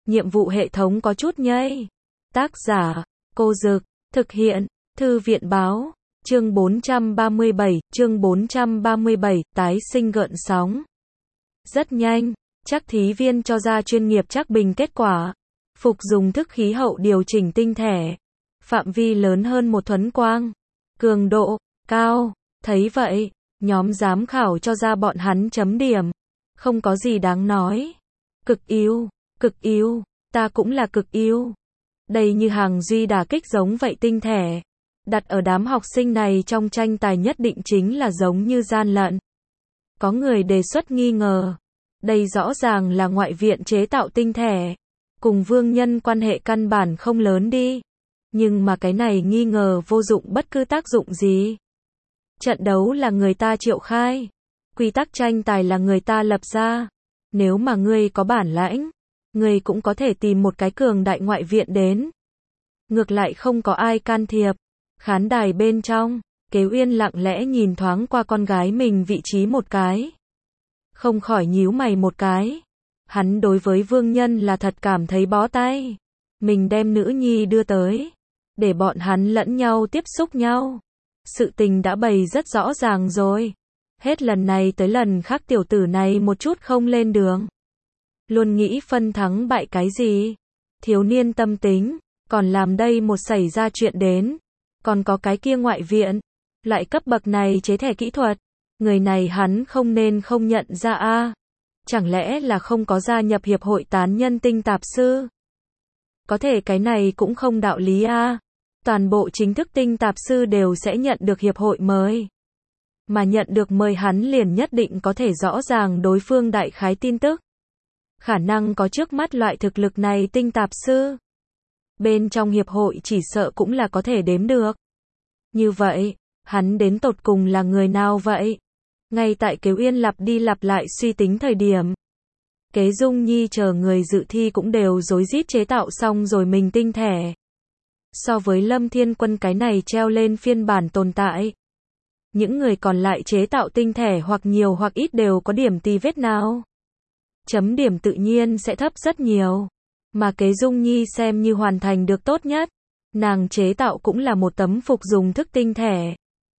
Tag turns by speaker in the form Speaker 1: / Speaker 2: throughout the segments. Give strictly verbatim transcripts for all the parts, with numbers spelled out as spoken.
Speaker 1: nhiệm vụ hệ thống có chút nhây. Tác giả, Cô Dực, thực hiện, Thư viện báo, chương bốn trăm ba mươi bảy, chương bốn trăm ba mươi bảy, tái sinh gợn sóng. Rất nhanh, chắc thí viên cho ra chuyên nghiệp trắc bình kết quả. Phục dùng thức khí hậu điều chỉnh tinh thể. Phạm vi lớn hơn một thuấn quang. Cường độ, cao. Thấy vậy, nhóm giám khảo cho ra bọn hắn chấm điểm. Không có gì đáng nói. Cực yếu, cực yếu, ta cũng là cực yếu. Đây như hàng duy đả kích giống vậy tinh thể. Đặt ở đám học sinh này trong tranh tài nhất định chính là giống như gian lận. Có người đề xuất nghi ngờ. Đây rõ ràng là ngoại viện chế tạo tinh thể. Cùng vương nhân quan hệ căn bản không lớn đi. Nhưng mà cái này nghi ngờ vô dụng bất cứ tác dụng gì. Trận đấu là người ta triệu khai. Quy tắc tranh tài là người ta lập ra. Nếu mà ngươi có bản lãnh, ngươi cũng có thể tìm một cái cường đại ngoại viện đến. Ngược lại không có ai can thiệp. Khán đài bên trong, Kế Uyên lặng lẽ nhìn thoáng qua con gái mình vị trí một cái. Không khỏi nhíu mày một cái. Hắn đối với vương nhân là thật cảm thấy bó tay. Mình đem nữ nhi đưa tới. Để bọn hắn lẫn nhau tiếp xúc nhau. Sự tình đã bày rất rõ ràng rồi. Hết lần này tới lần khác tiểu tử này một chút không lên đường. Luôn nghĩ phân thắng bại cái gì. Thiếu niên tâm tính. Còn làm đây một xảy ra chuyện đến. Còn có cái kia ngoại viện. Loại cấp bậc này chế thẻ kỹ thuật. Người này hắn không nên không nhận ra a. Chẳng lẽ là không có gia nhập hiệp hội tán nhân tinh tạp sư? Có thể cái này cũng không đạo lý a. Toàn bộ chính thức tinh tạp sư đều sẽ nhận được hiệp hội mời. Mà nhận được mời hắn liền nhất định có thể rõ ràng đối phương đại khái tin tức. Khả năng có trước mắt loại thực lực này tinh tạp sư. Bên trong hiệp hội chỉ sợ cũng là có thể đếm được. Như vậy, hắn đến tột cùng là người nào vậy? Ngay tại Kế Uyên lặp đi lặp lại suy tính thời điểm. Kế Dung Nhi chờ người dự thi cũng đều rối rít chế tạo xong rồi mình tinh thể. So với Lâm Thiên Quân cái này treo lên phiên bản tồn tại. Những người còn lại chế tạo tinh thể hoặc nhiều hoặc ít đều có điểm tì vết nào. Chấm điểm tự nhiên sẽ thấp rất nhiều. Mà Kế Dung Nhi xem như hoàn thành được tốt nhất. Nàng chế tạo cũng là một tấm phục dùng thức tinh thể.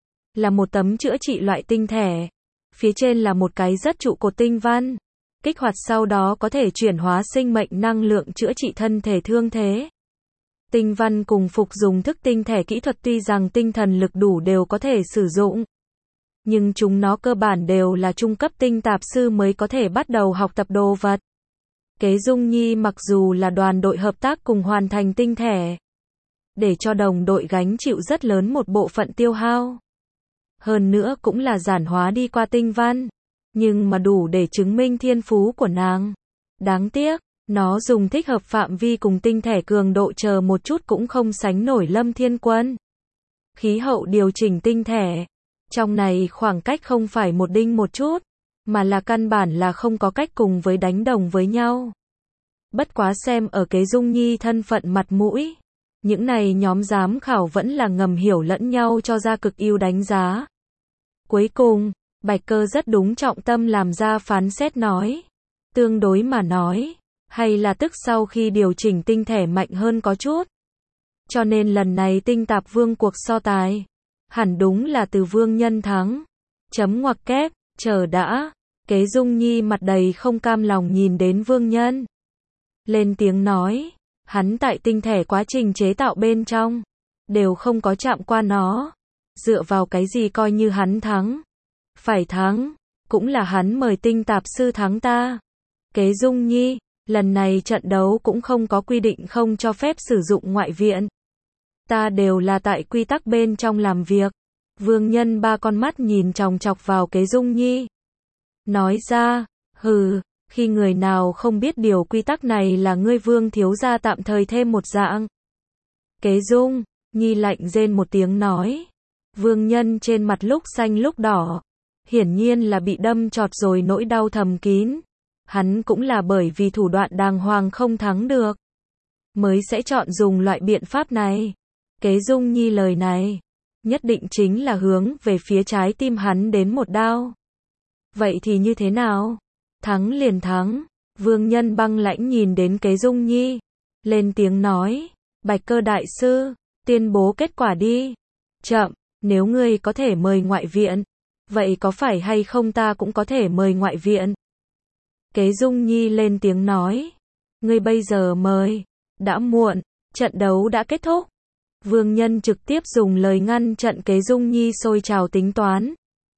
Speaker 1: Là một tấm chữa trị loại tinh thể. Phía trên là một cái rất trụ cột tinh văn. Kích hoạt sau đó có thể chuyển hóa sinh mệnh năng lượng chữa trị thân thể thương thế. Tinh văn cùng phục dùng thức tinh thể kỹ thuật tuy rằng tinh thần lực đủ đều có thể sử dụng. Nhưng chúng nó cơ bản đều là trung cấp tinh tạp sư mới có thể bắt đầu học tập đồ vật. Kế Dung Nhi mặc dù là đoàn đội hợp tác cùng hoàn thành tinh thể. Để cho đồng đội gánh chịu rất lớn một bộ phận tiêu hao. Hơn nữa cũng là giản hóa đi qua tinh văn. Nhưng mà đủ để chứng minh thiên phú của nàng. Đáng tiếc, nó dùng thích hợp phạm vi cùng tinh thể cường độ chờ một chút cũng không sánh nổi Lâm Thiên Quân. Khí hậu điều chỉnh tinh thể. Trong này khoảng cách không phải một đinh một chút. Mà là căn bản là không có cách cùng với đánh đồng với nhau. Bất quá xem ở Kế Dung Nhi thân phận mặt mũi. Những này nhóm giám khảo vẫn là ngầm hiểu lẫn nhau cho ra cực ưu đánh giá. Cuối cùng, Bạch Cơ rất đúng trọng tâm làm ra phán xét nói. Tương đối mà nói, hay là tức sau khi điều chỉnh tinh thể mạnh hơn có chút. Cho nên lần này tinh tạp vương cuộc so tài. Hẳn đúng là từ vương nhân thắng. Chấm ngoặc kép, chờ đã. Kế Dung Nhi mặt đầy không cam lòng nhìn đến vương nhân. Lên tiếng nói. Hắn tại tinh thể quá trình chế tạo bên trong. Đều không có chạm qua nó. Dựa vào cái gì coi như hắn thắng. Phải thắng. Cũng là hắn mời tinh tạp sư thắng ta. Kế Dung Nhi. Lần này trận đấu cũng không có quy định không cho phép sử dụng ngoại viện. Ta đều là tại quy tắc bên trong làm việc. Vương nhân ba con mắt nhìn chòng chọc vào Kế Dung Nhi. Nói ra. Hừ. Khi người nào không biết điều quy tắc này là ngươi vương thiếu gia tạm thời thêm một dạng. Kế Dung Nhi lạnh rên một tiếng nói. Vương nhân trên mặt lúc xanh lúc đỏ. Hiển nhiên là bị đâm chọt rồi nỗi đau thầm kín. Hắn cũng là bởi vì thủ đoạn đàng hoàng không thắng được. Mới sẽ chọn dùng loại biện pháp này. Kế Dung Nhi lời này. Nhất định chính là hướng về phía trái tim hắn đến một đao. Vậy thì như thế nào? Thắng liền thắng. Vương Nhân băng lãnh nhìn đến Kế Dung Nhi, lên tiếng nói, Bạch Cơ đại sư, tuyên bố kết quả đi. Chậm, nếu ngươi có thể mời ngoại viện, vậy có phải hay không ta cũng có thể mời ngoại viện? Kế Dung Nhi lên tiếng nói, ngươi bây giờ mời, đã muộn, trận đấu đã kết thúc. Vương Nhân trực tiếp dùng lời ngăn chặn Kế Dung Nhi sôi trào tính toán.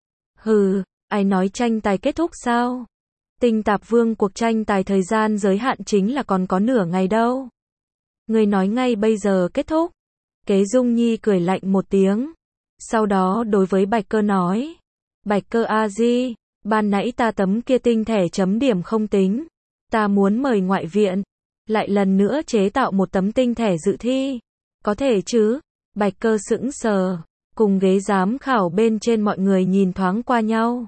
Speaker 1: Hừ, ai nói tranh tài kết thúc sao? Tinh Tạp Vương cuộc tranh tài thời gian giới hạn chính là còn có nửa ngày đâu. Ngươi nói ngay bây giờ kết thúc. Kế Dung Nhi cười lạnh một tiếng. Sau đó đối với Bạch Cơ nói. Bạch Cơ a di, ban nãy ta tấm kia tinh thể chấm điểm không tính. Ta muốn mời ngoại viện. Lại lần nữa chế tạo một tấm tinh thể dự thi. Có thể chứ? Bạch Cơ sững sờ. Cùng ghế giám khảo bên trên mọi người nhìn thoáng qua nhau.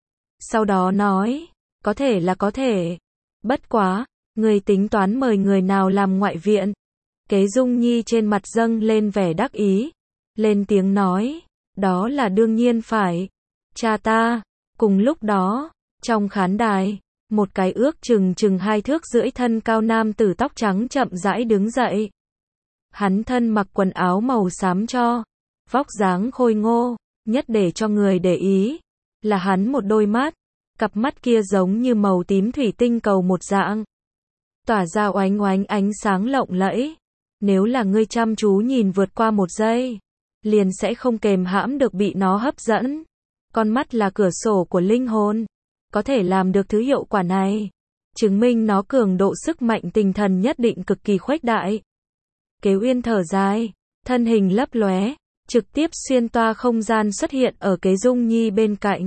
Speaker 1: Sau đó nói. Có thể là có thể. Bất quá, người tính toán mời người nào làm ngoại viện? Kế Dung Nhi trên mặt dâng lên vẻ đắc ý. Lên tiếng nói. Đó là đương nhiên phải. Cha ta. Cùng lúc đó, trong khán đài, một cái ước chừng chừng hai thước rưỡi thân cao nam tử tóc trắng chậm rãi đứng dậy. Hắn thân mặc quần áo màu xám cho. Vóc dáng khôi ngô, nhất để cho người để ý. Là hắn một đôi mắt. Cặp mắt kia giống như màu tím thủy tinh cầu một dạng. Tỏa ra oánh oánh ánh sáng lộng lẫy. Nếu là ngươi chăm chú nhìn vượt qua một giây, liền sẽ không kềm hãm được bị nó hấp dẫn. Con mắt là cửa sổ của linh hồn. Có thể làm được thứ hiệu quả này, chứng minh nó cường độ sức mạnh tinh thần nhất định cực kỳ khuếch đại. Kế Uyên thở dài, thân hình lấp lóe, trực tiếp xuyên toa không gian xuất hiện ở Kế Dung Nhi bên cạnh.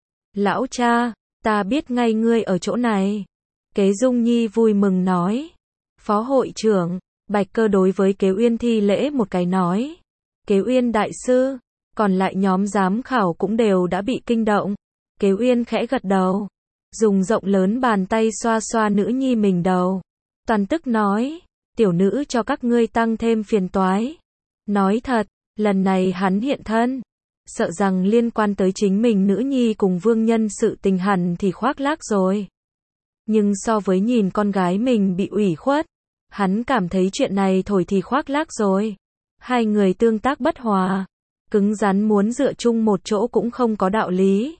Speaker 1: Lão cha, ta biết ngay ngươi ở chỗ này. Kế Dung Nhi vui mừng nói. Phó hội trưởng, Bạch Cơ đối với Kế Uyên thi lễ một cái nói. Kế Uyên đại sư, còn lại nhóm giám khảo cũng đều đã bị kinh động. Kế Uyên khẽ gật đầu, dùng rộng lớn bàn tay xoa xoa nữ nhi mình đầu. Toàn tức nói, tiểu nữ cho các ngươi tăng thêm phiền toái. Nói thật, lần này hắn hiện thân, sợ rằng liên quan tới chính mình nữ nhi cùng Vương Nhân sự tình hẳn thì khoác lác rồi. Nhưng so với nhìn con gái mình bị ủy khuất, hắn cảm thấy chuyện này thổi thì khoác lác rồi. Hai người tương tác bất hòa, cứng rắn muốn dựa chung một chỗ cũng không có đạo lý.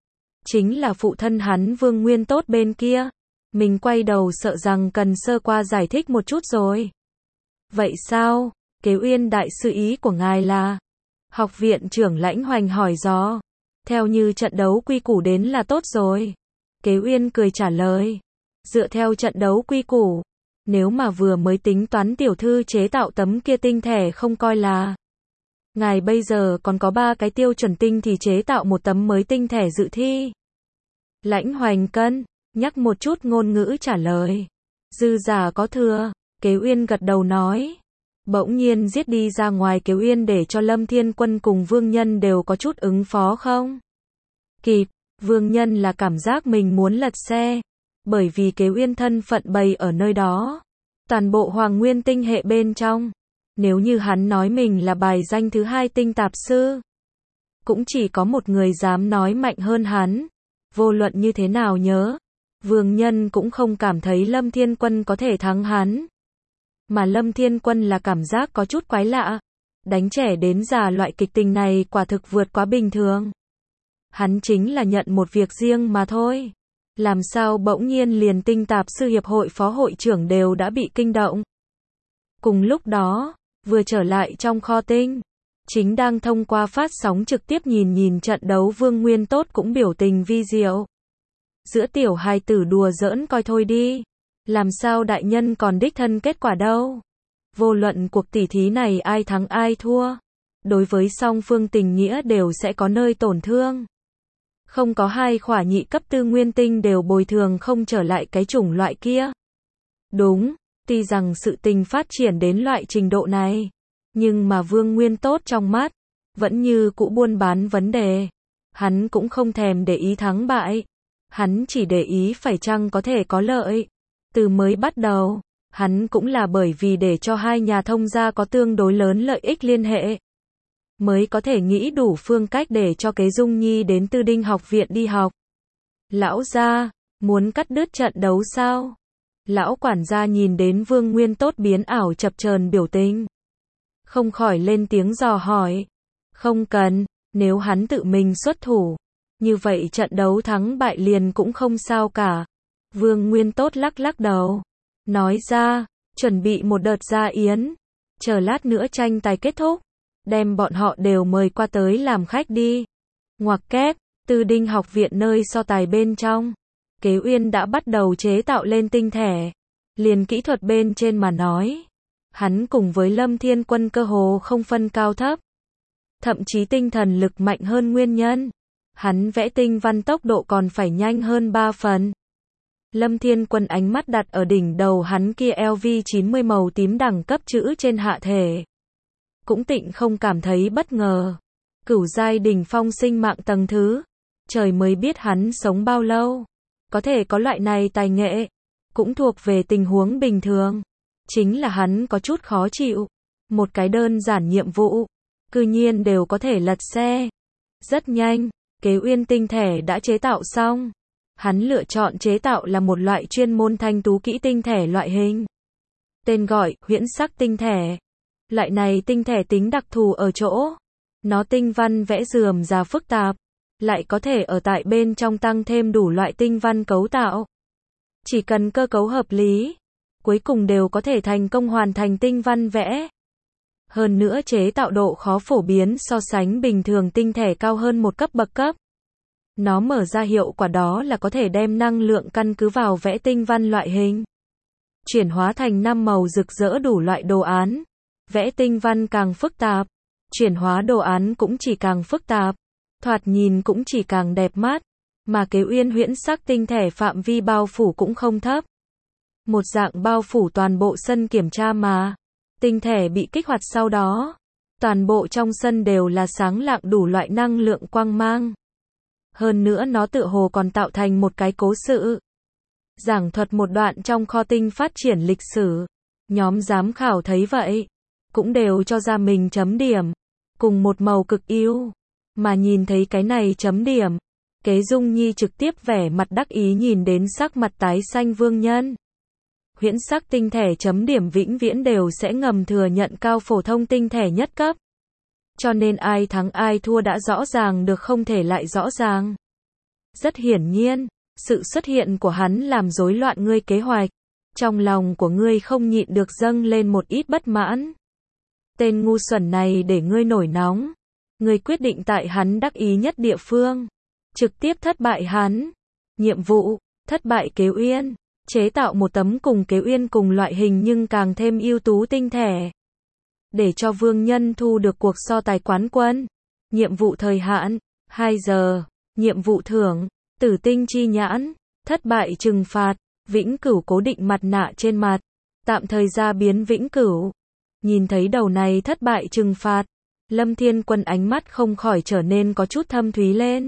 Speaker 1: Chính là phụ thân hắn Vương Nguyên Tốt bên kia, mình quay đầu sợ rằng cần sơ qua giải thích một chút rồi. Vậy sao? Kế Uyên đại sư ý của ngài là? Học viện trưởng Lãnh Hoành hỏi dò. Theo như trận đấu quy củ đến là tốt rồi. Kế Uyên cười trả lời. Dựa theo trận đấu quy củ, nếu mà vừa mới tính toán tiểu thư chế tạo tấm kia tinh thể không coi là. Ngài bây giờ còn có ba cái tiêu chuẩn tinh thì chế tạo một tấm mới tinh thể dự thi. Lãnh Hoành cân nhắc một chút ngôn ngữ trả lời. Dư giả có thừa. Kế Uyên gật đầu nói. Bỗng nhiên giết đi ra ngoài Kế Uyên để cho Lâm Thiên Quân cùng Vương Nhân đều có chút ứng phó không? Kịp, Vương Nhân là cảm giác mình muốn lật xe. Bởi vì Kế Uyên thân phận bày ở nơi đó. Toàn bộ Hoàng Nguyên tinh hệ bên trong. Nếu như hắn nói mình là bài danh thứ hai tinh tạp sư, cũng chỉ có một người dám nói mạnh hơn hắn. Vô luận như thế nào nhớ, Vương Nhân cũng không cảm thấy Lâm Thiên Quân có thể thắng hắn. Mà Lâm Thiên Quân là cảm giác có chút quái lạ. Đánh trẻ đến già loại kịch tình này quả thực vượt quá bình thường. Hắn chính là nhận một việc riêng mà thôi. Làm sao bỗng nhiên liền tinh tạp sư hiệp hội phó hội trưởng đều đã bị kinh động. Cùng lúc đó, vừa trở lại trong kho tinh, chính đang thông qua phát sóng trực tiếp nhìn nhìn trận đấu Vương Nguyên Tốt cũng biểu tình vi diệu. Giữa tiểu hài tử đùa giỡn coi thôi đi. Làm sao đại nhân còn đích thân kết quả đâu. Vô luận cuộc tỉ thí này ai thắng ai thua, đối với song phương tình nghĩa đều sẽ có nơi tổn thương. Không có hai khỏa nhị cấp tư nguyên tinh đều bồi thường không trở lại cái chủng loại kia. Đúng, tuy rằng sự tình phát triển đến loại trình độ này, nhưng mà Vương Nguyên Tốt trong mắt, vẫn như cũ buôn bán vấn đề. Hắn cũng không thèm để ý thắng bại. Hắn chỉ để ý phải chăng có thể có lợi. Từ mới bắt đầu, hắn cũng là bởi vì để cho hai nhà thông gia có tương đối lớn lợi ích liên hệ, mới có thể nghĩ đủ phương cách để cho Kế Dung Nhi đến Tư Đinh học viện đi học. Lão gia, muốn cắt đứt trận đấu sao? Lão quản gia nhìn đến Vương Nguyên Tốt biến ảo chập chờn biểu tình, không khỏi lên tiếng dò hỏi. Không cần, nếu hắn tự mình xuất thủ, như vậy trận đấu thắng bại liền cũng không sao cả. Vương Nguyên Tốt lắc lắc đầu, nói ra, chuẩn bị một đợt gia yến, chờ lát nữa tranh tài kết thúc, đem bọn họ đều mời qua tới làm khách đi. Ngoặc kép, Tư Đinh học viện nơi so tài bên trong, Kế Uyên đã bắt đầu chế tạo lên tinh thể. Liền kỹ thuật bên trên mà nói, hắn cùng với Lâm Thiên Quân cơ hồ không phân cao thấp. Thậm chí tinh thần lực mạnh hơn nguyên nhân. Hắn vẽ tinh văn tốc độ còn phải nhanh hơn ba phần. Lâm Thiên Quân ánh mắt đặt ở đỉnh đầu hắn kia L V chín mươi màu tím đẳng cấp chữ trên hạ thể. Cũng tịnh không cảm thấy bất ngờ. Cửu giai đỉnh phong sinh mạng tầng thứ. Trời mới biết hắn sống bao lâu. Có thể có loại này tài nghệ. Cũng thuộc về tình huống bình thường. Chính là hắn có chút khó chịu. Một cái đơn giản nhiệm vụ, cư nhiên đều có thể lật xe. Rất nhanh, Kế Uyên tinh thể đã chế tạo xong. Hắn lựa chọn chế tạo là một loại chuyên môn thanh tú kỹ tinh thể loại hình. Tên gọi, huyễn sắc tinh thể. Loại này tinh thể tính đặc thù ở chỗ. Nó tinh văn vẽ rườm rà phức tạp. Lại có thể ở tại bên trong tăng thêm đủ loại tinh văn cấu tạo. Chỉ cần cơ cấu hợp lý, cuối cùng đều có thể thành công hoàn thành tinh văn vẽ. Hơn nữa chế tạo độ khó phổ biến so sánh bình thường tinh thể cao hơn một cấp bậc cấp. Nó mở ra hiệu quả đó là có thể đem năng lượng căn cứ vào vẽ tinh văn loại hình, chuyển hóa thành năm màu rực rỡ đủ loại đồ án. Vẽ tinh văn càng phức tạp, chuyển hóa đồ án cũng chỉ càng phức tạp, thoạt nhìn cũng chỉ càng đẹp mắt. Mà Kế Uyên huyễn sắc tinh thể phạm vi bao phủ cũng không thấp. Một dạng bao phủ toàn bộ sân kiểm tra mà. Tinh thể bị kích hoạt sau đó, toàn bộ trong sân đều là sáng lạng đủ loại năng lượng quang mang. Hơn nữa nó tựa hồ còn tạo thành một cái cố sự. Giảng thuật một đoạn trong kho tinh phát triển lịch sử. Nhóm giám khảo thấy vậy, cũng đều cho ra mình chấm điểm. Cùng một màu cực yêu. Mà nhìn thấy cái này chấm điểm, Kế Dung Nhi trực tiếp vẻ mặt đắc ý nhìn đến sắc mặt tái xanh Vương Nhân. Huyễn sắc tinh thể chấm điểm vĩnh viễn đều sẽ ngầm thừa nhận cao phổ thông tinh thể nhất cấp. Cho nên ai thắng ai thua đã rõ ràng được không thể lại rõ ràng. Rất hiển nhiên, sự xuất hiện của hắn làm rối loạn ngươi kế hoạch. Trong lòng của ngươi không nhịn được dâng lên một ít bất mãn. Tên ngu xuẩn này để ngươi nổi nóng. Ngươi quyết định tại hắn đắc ý nhất địa phương, trực tiếp thất bại hắn. Nhiệm vụ, thất bại Kế Uyên. Chế tạo một tấm cùng Kế Uyên cùng loại hình nhưng càng thêm ưu tú tinh thể. Để cho Vương Nhân thu được cuộc so tài quán quân. Nhiệm vụ thời hạn, hai giờ. Nhiệm vụ thưởng, tử tinh chi nhãn. Thất bại trừng phạt, vĩnh cửu cố định mặt nạ trên mặt. Tạm thời ra biến vĩnh cửu. Nhìn thấy đầu này thất bại trừng phạt, Lâm Thiên Quân ánh mắt không khỏi trở nên có chút thâm thúy lên.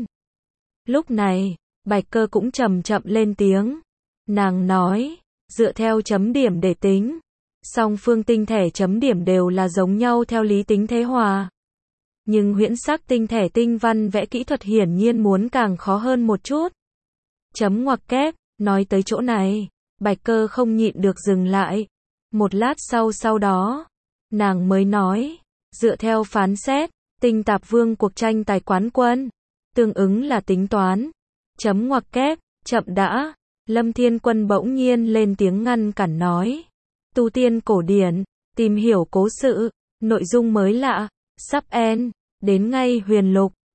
Speaker 1: Lúc này, Bạch Cơ cũng chậm chậm lên tiếng. Nàng nói, dựa theo chấm điểm để tính, song phương tinh thể chấm điểm đều là giống nhau theo lý tính thế hòa. Nhưng huyễn sắc tinh thể tinh văn vẽ kỹ thuật hiển nhiên muốn càng khó hơn một chút. Chấm ngoặc kép, nói tới chỗ này, Bạch Cơ không nhịn được dừng lại. Một lát sau sau đó, nàng mới nói, dựa theo phán xét, tinh tạp vương cuộc tranh tài quán quân, tương ứng là tính toán. Chấm ngoặc kép, chậm đã. Lâm Thiên Quân bỗng nhiên lên tiếng ngăn cản nói. Tu tiên cổ điển, tìm hiểu cố sự, nội dung mới lạ, sắp end, đến ngay huyền lục.